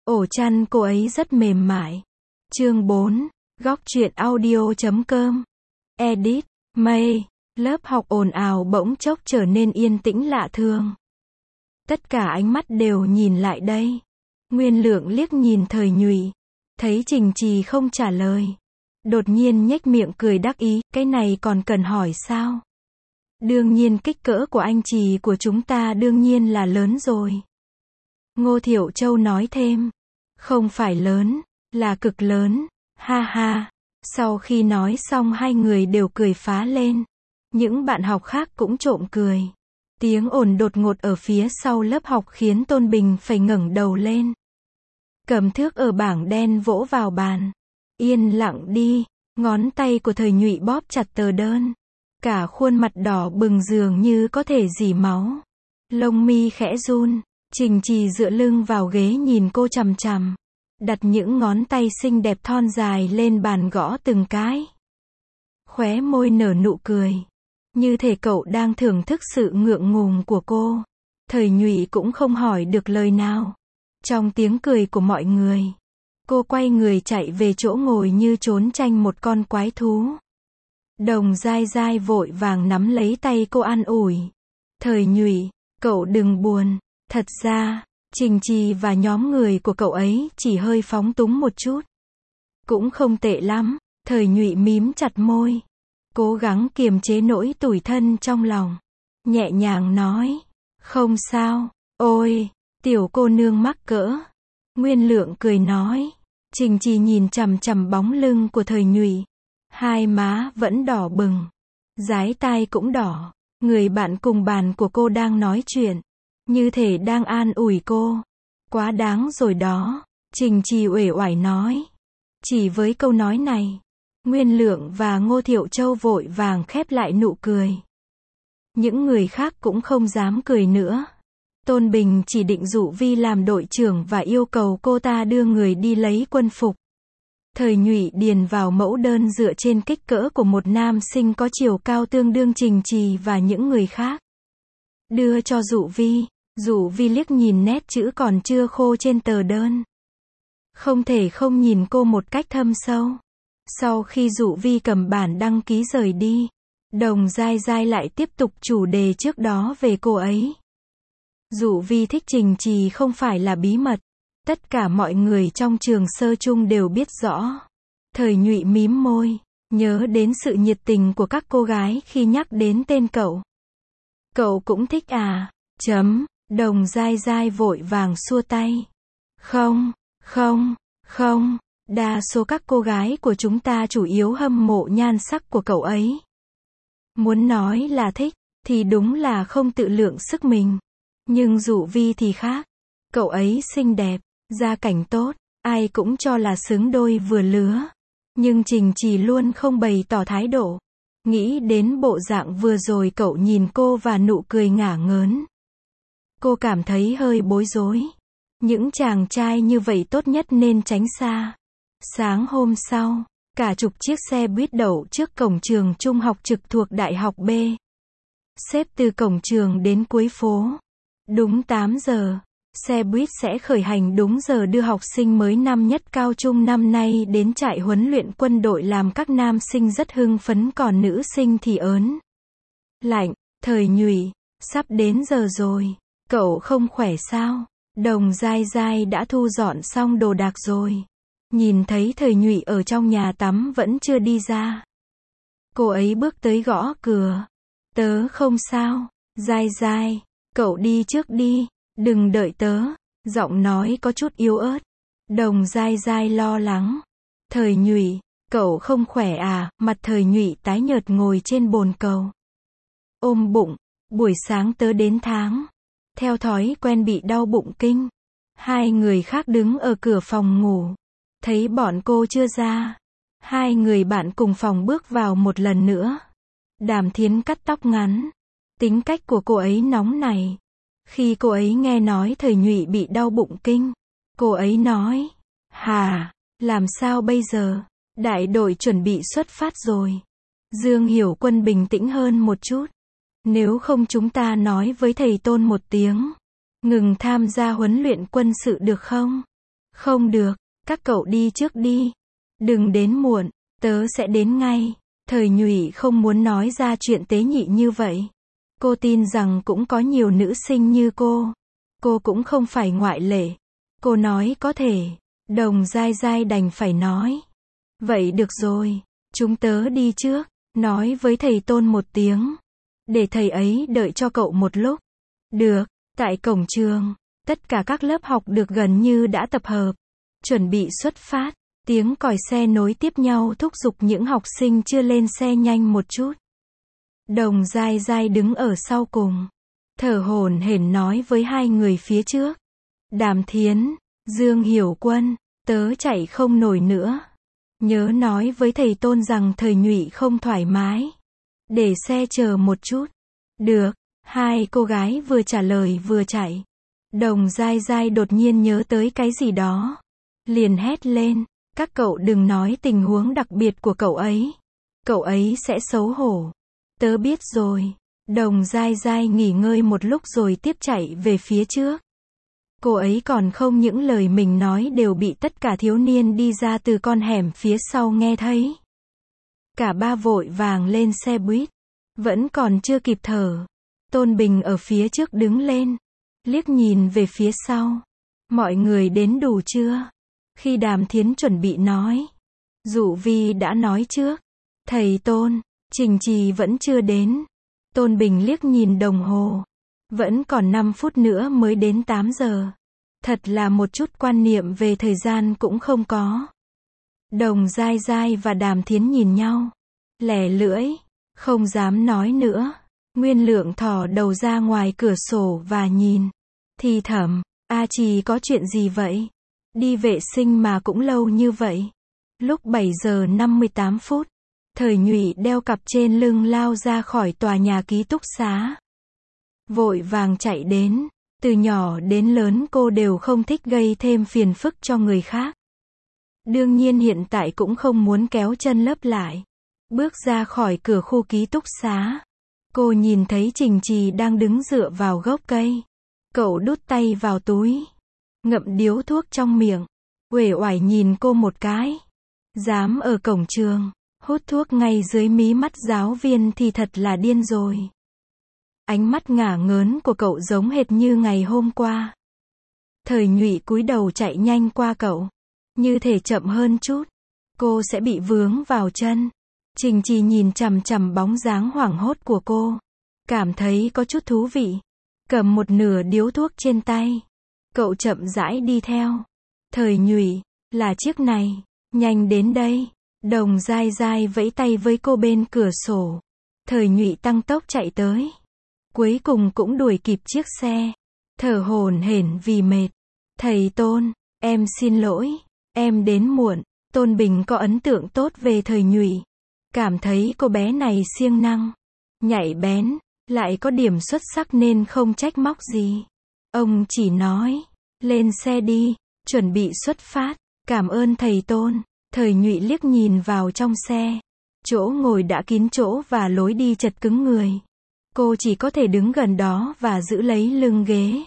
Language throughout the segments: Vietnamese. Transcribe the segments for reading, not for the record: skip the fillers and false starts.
Ổ chăn cô ấy rất mềm mại. Chương 4, góc truyện audio.com. Edit, May. Lớp học ồn ào bỗng chốc trở nên yên tĩnh lạ thường. Tất cả ánh mắt đều nhìn lại đây. Nguyên Lượng liếc nhìn Thời Nhụy, thấy Trình Trì không trả lời. Đột nhiên nhếch miệng cười đắc ý, cái này còn cần hỏi sao? Đương nhiên kích cỡ của anh Trì của chúng ta đương nhiên là lớn rồi. Ngô Thiệu Châu nói thêm. Không phải lớn, là cực lớn, ha ha. Sau khi nói xong hai người đều cười phá lên. Những bạn học khác cũng trộm cười. Tiếng ồn đột ngột ở phía sau lớp học khiến Tôn Bình phải ngẩng đầu lên. Cầm thước ở bảng đen vỗ vào bàn. Yên lặng đi, ngón tay của Thời Nhụy bóp chặt tờ đơn. Cả khuôn mặt đỏ bừng dường như có thể rỉ máu. Lông mi khẽ run, Trình Trì dựa lưng vào ghế nhìn cô chằm chằm. Đặt những ngón tay xinh đẹp thon dài lên bàn gõ từng cái. Khóe môi nở nụ cười. Như thể cậu đang thưởng thức sự ngượng ngùng của cô. Thời Nhụy cũng không hỏi được lời nào. Trong tiếng cười của mọi người, cô quay người chạy về chỗ ngồi như trốn tranh một con quái thú. Đồng Dai Dai vội vàng nắm lấy tay cô an ủi. Thời Nhụy, cậu đừng buồn. Thật ra, Trình Trì và nhóm người của cậu ấy chỉ hơi phóng túng một chút. Cũng không tệ lắm. Thời Nhụy mím chặt môi, cố gắng kiềm chế nỗi tủi thân trong lòng. Nhẹ nhàng nói. Không sao. Ôi, tiểu cô nương mắc cỡ. Nguyên Lượng cười nói. Trình Trì nhìn chằm chằm bóng lưng của Thời Nhụy. Hai má vẫn đỏ bừng. Dái tai cũng đỏ. Người bạn cùng bàn của cô đang nói chuyện. Như thể đang an ủi cô. Quá đáng rồi đó. Trình Trì uể oải nói. Chỉ với câu nói này, Nguyên Lượng và Ngô Thiệu Châu vội vàng khép lại nụ cười. Những người khác cũng không dám cười nữa. Tôn Bình chỉ định Dụ Vi làm đội trưởng và yêu cầu cô ta đưa người đi lấy quân phục. Thời Nhụy điền vào mẫu đơn dựa trên kích cỡ của một nam sinh có chiều cao tương đương Trình Trì và những người khác. Đưa cho Dụ Vi. Dụ Vi liếc nhìn nét chữ còn chưa khô trên tờ đơn. Không thể không nhìn cô một cách thâm sâu. Sau khi Dụ Vi cầm bản đăng ký rời đi, Đồng Dai Dai lại tiếp tục chủ đề trước đó về cô ấy. Dụ Vi thích Trình Trì không phải là bí mật. Tất cả mọi người trong trường sơ trung đều biết rõ. Thời Nhụy mím môi, nhớ đến sự nhiệt tình của các cô gái khi nhắc đến tên cậu. Cậu cũng thích à? Đồng Dai Dai vội vàng xua tay. Không, đa số các cô gái của chúng ta chủ yếu hâm mộ nhan sắc của cậu ấy. Muốn nói là thích, thì đúng là không tự lượng sức mình. Nhưng Dụ Vi thì khác. Cậu ấy xinh đẹp, gia cảnh tốt, ai cũng cho là xứng đôi vừa lứa. Nhưng Trình Trì luôn không bày tỏ thái độ. Nghĩ đến bộ dạng vừa rồi cậu nhìn cô và nụ cười ngả ngớn. Cô cảm thấy hơi bối rối. Những chàng trai như vậy tốt nhất nên tránh xa. Sáng hôm sau, cả chục chiếc xe buýt đậu trước cổng trường trung học trực thuộc Đại học B. Xếp từ cổng trường đến cuối phố. Đúng 8 giờ, xe buýt sẽ khởi hành đúng giờ đưa học sinh mới năm nhất cao trung năm nay đến trại huấn luyện quân đội làm các nam sinh rất hưng phấn còn nữ sinh thì ớn lạnh. Thời Nhụy, sắp đến giờ rồi. Cậu không khỏe sao? Đồng Dai Dai đã thu dọn xong đồ đạc rồi. Nhìn thấy Thời Nhụy ở trong nhà tắm vẫn chưa đi ra. Cô ấy bước tới gõ cửa. Tớ không sao. Dai Dai, cậu đi trước đi. Đừng đợi tớ. Giọng nói có chút yếu ớt. Đồng Dai Dai lo lắng. Thời Nhụy, cậu không khỏe à? Mặt Thời Nhụy tái nhợt ngồi trên bồn cầu. Ôm bụng. Buổi sáng tớ đến tháng. Theo thói quen bị đau bụng kinh. Hai người khác đứng ở cửa phòng ngủ. Thấy bọn cô chưa ra. Hai người bạn cùng phòng bước vào một lần nữa. Đàm Thiến cắt tóc ngắn. Tính cách của cô ấy nóng này. Khi cô ấy nghe nói Thời Nhụy bị đau bụng kinh, cô ấy nói. Hà, làm sao bây giờ? Đại đội chuẩn bị xuất phát rồi. Dương Hiểu Quân bình tĩnh hơn một chút. Nếu không chúng ta nói với thầy Tôn một tiếng. Ngừng tham gia huấn luyện quân sự được không? Không được, các cậu đi trước đi. Đừng đến muộn, tớ sẽ đến ngay. Thời Nhụy không muốn nói ra chuyện tế nhị như vậy. Cô tin rằng cũng có nhiều nữ sinh như cô. Cô cũng không phải ngoại lệ. Cô nói có thể. Đồng Giai Giai đành phải nói. Vậy được rồi, chúng tớ đi trước. Nói với thầy Tôn một tiếng. Để thầy ấy đợi cho cậu một lúc. Được, tại cổng trường, tất cả các lớp học được gần như đã tập hợp. Chuẩn bị xuất phát. Tiếng còi xe nối tiếp nhau thúc giục những học sinh chưa lên xe nhanh một chút. Đồng Giai Giai đứng ở sau cùng. Thở hổn hển nói với hai người phía trước. Đàm Thiến, Dương Hiểu Quân, tớ chạy không nổi nữa. Nhớ nói với thầy Tôn rằng Thời Nhụy không thoải mái. Để xe chờ một chút. Được, hai cô gái vừa trả lời vừa chạy. Đồng Giai Giai đột nhiên nhớ tới cái gì đó. Liền hét lên, các cậu đừng nói tình huống đặc biệt của cậu ấy. Cậu ấy sẽ xấu hổ. Tớ biết rồi. Đồng Giai Giai nghỉ ngơi một lúc rồi tiếp chạy về phía trước. Cô ấy còn không những lời mình nói đều bị tất cả thiếu niên đi ra từ con hẻm phía sau nghe thấy. Cả ba vội vàng lên xe buýt. Vẫn còn chưa kịp thở. Tôn Bình ở phía trước đứng lên. Liếc nhìn về phía sau. Mọi người đến đủ chưa? Khi Đàm Thiến chuẩn bị nói. Dụ Vi đã nói trước. Thầy Tôn, Trình Trì vẫn chưa đến. Tôn Bình liếc nhìn đồng hồ. Vẫn còn 5 phút nữa mới đến 8 giờ. Thật là một chút quan niệm về thời gian cũng không có. Đồng Giai Giai và Đàm Thiến nhìn nhau. Lẻ lưỡi. Không dám nói nữa. Nguyên Lượng thò đầu ra ngoài cửa sổ và nhìn. Thì thầm, A Trì có chuyện gì vậy? Đi vệ sinh mà cũng lâu như vậy. Lúc 7 giờ 58 phút. Thời Nhụy đeo cặp trên lưng lao ra khỏi tòa nhà ký túc xá. Vội vàng chạy đến. Từ nhỏ đến lớn cô đều không thích gây thêm phiền phức cho người khác. Đương nhiên hiện tại cũng không muốn kéo chân lấp lại. Bước ra khỏi cửa khu ký túc xá. Cô nhìn thấy Trình Trì đang đứng dựa vào gốc cây. Cậu đút tay vào túi. Ngậm điếu thuốc trong miệng. Uể oải nhìn cô một cái. Dám ở cổng trường. Hút thuốc ngay dưới mí mắt giáo viên thì thật là điên rồi. Ánh mắt ngả ngớn của cậu giống hệt như ngày hôm qua. Thời Nhụy cúi đầu chạy nhanh qua cậu. Như thể chậm hơn chút. Cô sẽ bị vướng vào chân. Trình Trì nhìn chằm chằm bóng dáng hoảng hốt của cô. Cảm thấy có chút thú vị. Cầm một nửa điếu thuốc trên tay. Cậu chậm rãi đi theo. Thời Nhụy, là chiếc này. Nhanh đến đây. Đồng Giai Giai vẫy tay với cô bên cửa sổ. Thời Nhụy tăng tốc chạy tới. Cuối cùng cũng đuổi kịp chiếc xe. Thở hổn hển vì mệt. Thầy Tôn, em xin lỗi. Em đến muộn. Tôn Bình có ấn tượng tốt về Thời Nhụy. Cảm thấy cô bé này siêng năng. Nhạy bén. Lại có điểm xuất sắc nên không trách móc gì. Ông chỉ nói. Lên xe đi. Chuẩn bị xuất phát. Cảm ơn thầy Tôn. Thời Nhụy liếc nhìn vào trong xe. Chỗ ngồi đã kín chỗ và lối đi chật cứng người. Cô chỉ có thể đứng gần đó và giữ lấy lưng ghế.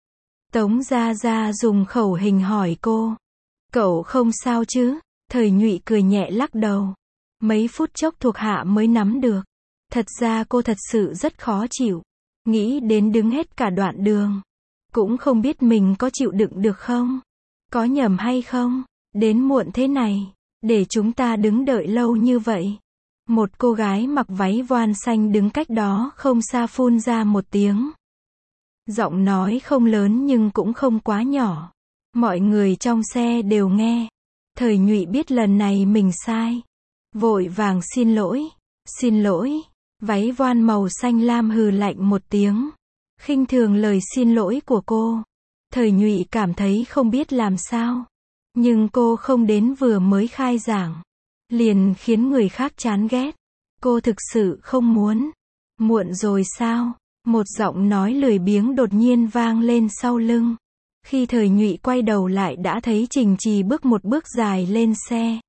Tống Gia Gia dùng khẩu hình hỏi cô. Cậu không sao chứ? Thời Nhụy cười nhẹ lắc đầu. Mấy phút chốc thuộc hạ mới nắm được. Thật ra cô thật sự rất khó chịu. Nghĩ đến đứng hết cả đoạn đường. Cũng không biết mình có chịu đựng được không? Có nhầm hay không? Đến muộn thế này. Để chúng ta đứng đợi lâu như vậy. Một cô gái mặc váy voan xanh đứng cách đó không xa phun ra một tiếng. Giọng nói không lớn nhưng cũng không quá nhỏ. Mọi người trong xe đều nghe. Thời Nhụy biết lần này mình sai. Vội vàng xin lỗi. Xin lỗi. Váy voan màu xanh lam hừ lạnh một tiếng. Khinh thường lời xin lỗi của cô. Thời Nhụy cảm thấy không biết làm sao. Nhưng cô không đến vừa mới khai giảng. Liền khiến người khác chán ghét. Cô thực sự không muốn. Muộn rồi sao? Một giọng nói lười biếng đột nhiên vang lên sau lưng. Khi Thời Nhụy quay đầu lại đã thấy Trình Trì bước một bước dài lên xe.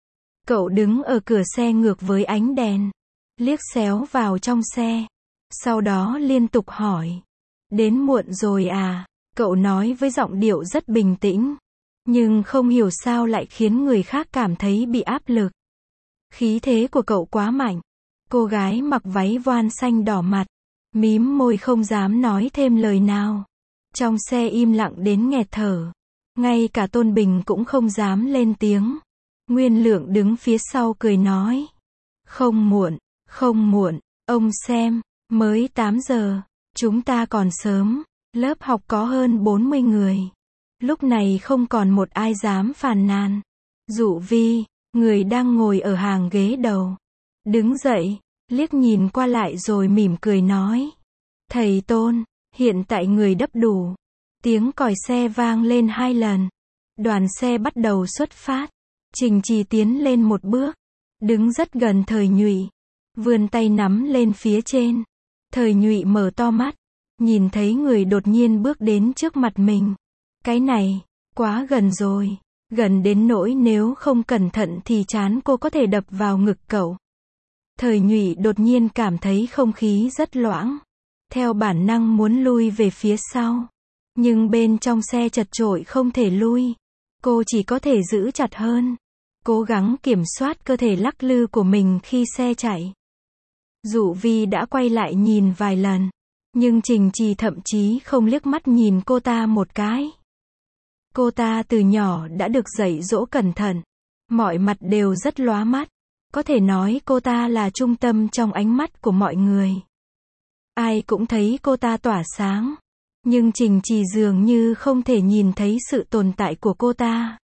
Cậu đứng ở cửa xe ngược với ánh đèn. Liếc xéo vào trong xe. Sau đó liên tục hỏi. Đến muộn rồi à? Cậu nói với giọng điệu rất bình tĩnh. Nhưng không hiểu sao lại khiến người khác cảm thấy bị áp lực. Khí thế của cậu quá mạnh. Cô gái mặc váy voan xanh đỏ mặt, mím môi không dám nói thêm lời nào. Trong xe im lặng đến nghẹt thở. Ngay cả Tôn Bình cũng không dám lên tiếng. Nguyên Lượng đứng phía sau cười nói. Không muộn, ông xem, mới 8 giờ, chúng ta còn sớm, lớp học có hơn 40 người. Lúc này không còn một ai dám phàn nàn. Dụ Vi, người đang ngồi ở hàng ghế đầu, đứng dậy, liếc nhìn qua lại rồi mỉm cười nói. Thầy Tôn, hiện tại người đắp đủ. Tiếng còi xe vang lên 2 lần. Đoàn xe bắt đầu xuất phát. Trình Trì tiến lên một bước, đứng rất gần Thời Nhụy, vươn tay nắm lên phía trên. Thời Nhụy mở to mắt, nhìn thấy người đột nhiên bước đến trước mặt mình. Cái này, quá gần rồi, gần đến nỗi nếu không cẩn thận thì trán cô có thể đập vào ngực cậu. Thời Nhụy đột nhiên cảm thấy không khí rất loãng, theo bản năng muốn lui về phía sau. Nhưng bên trong xe chật chội không thể lui, cô chỉ có thể giữ chặt hơn, cố gắng kiểm soát cơ thể lắc lư của mình khi xe chạy. Dụ Vi đã quay lại nhìn vài lần, nhưng Trình Trì thậm chí không liếc mắt nhìn cô ta một cái. Cô ta từ nhỏ đã được dạy dỗ cẩn thận, mọi mặt đều rất lóa mắt, có thể nói cô ta là trung tâm trong ánh mắt của mọi người. Ai cũng thấy cô ta tỏa sáng, nhưng Trình Trì dường như không thể nhìn thấy sự tồn tại của cô ta.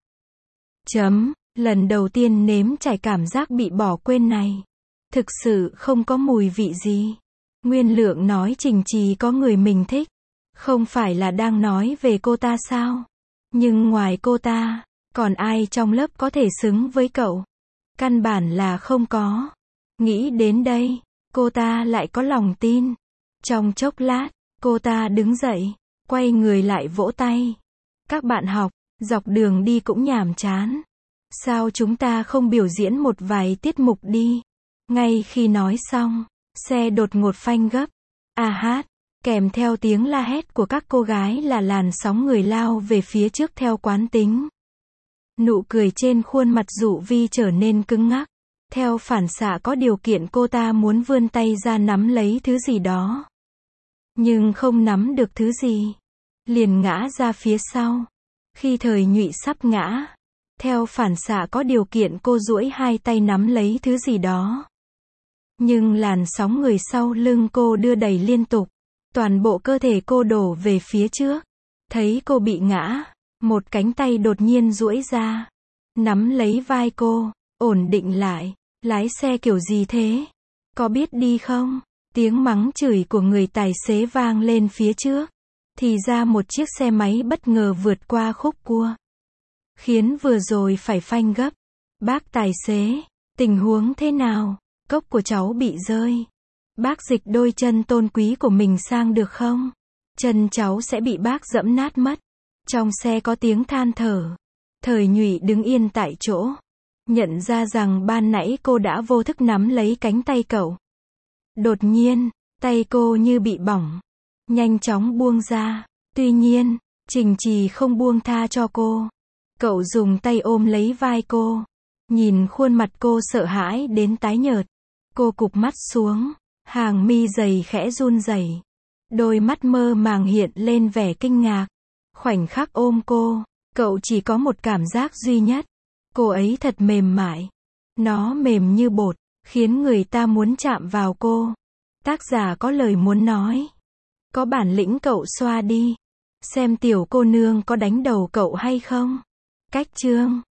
Lần đầu tiên nếm trải cảm giác bị bỏ quên này, thực sự không có mùi vị gì. Nguyên Lượng nói Trình Trì có người mình thích, không phải là đang nói về cô ta sao? Nhưng ngoài cô ta, còn ai trong lớp có thể xứng với cậu? Căn bản là không có. Nghĩ đến đây, cô ta lại có lòng tin. Trong chốc lát, cô ta đứng dậy, quay người lại vỗ tay. Các bạn học, dọc đường đi cũng nhàm chán. Sao chúng ta không biểu diễn một vài tiết mục đi? Ngay khi nói xong, xe đột ngột phanh gấp. Hát, kèm theo tiếng la hét của các cô gái là làn sóng người lao về phía trước theo quán tính. Nụ cười trên khuôn mặt Dụ Vi trở nên cứng ngắc. Theo phản xạ có điều kiện cô ta muốn vươn tay ra nắm lấy thứ gì đó. Nhưng không nắm được thứ gì, liền ngã ra phía sau. Khi Thời Nhụy sắp ngã, theo phản xạ có điều kiện cô duỗi hai tay nắm lấy thứ gì đó. Nhưng làn sóng người sau lưng cô đưa đẩy liên tục. Toàn bộ cơ thể cô đổ về phía trước. Thấy cô bị ngã, một cánh tay đột nhiên duỗi ra, nắm lấy vai cô, ổn định lại. Lái xe kiểu gì thế? Có biết đi không? Tiếng mắng chửi của người tài xế vang lên phía trước. Thì ra một chiếc xe máy bất ngờ vượt qua khúc cua, khiến vừa rồi phải phanh gấp. Bác tài xế, tình huống thế nào? Cốc của cháu bị rơi. Bác dịch đôi chân tôn quý của mình sang được không? Chân cháu sẽ bị bác dẫm nát mất. Trong xe có tiếng than thở. Thời Nhụy đứng yên tại chỗ, nhận ra rằng ban nãy cô đã vô thức nắm lấy cánh tay cậu. Đột nhiên, tay cô như bị bỏng, nhanh chóng buông ra. Tuy nhiên, Trình Trì không buông tha cho cô. Cậu dùng tay ôm lấy vai cô, nhìn khuôn mặt cô sợ hãi đến tái nhợt. Cô cụp mắt xuống, hàng mi dày khẽ run rẩy, đôi mắt mơ màng hiện lên vẻ kinh ngạc. Khoảnh khắc ôm cô, cậu chỉ có một cảm giác duy nhất. Cô ấy thật mềm mại. Nó mềm như bột, khiến người ta muốn chạm vào cô. Tác giả có lời muốn nói. Có bản lĩnh cậu xoa đi, xem tiểu cô nương có đánh đầu cậu hay không. Cách chương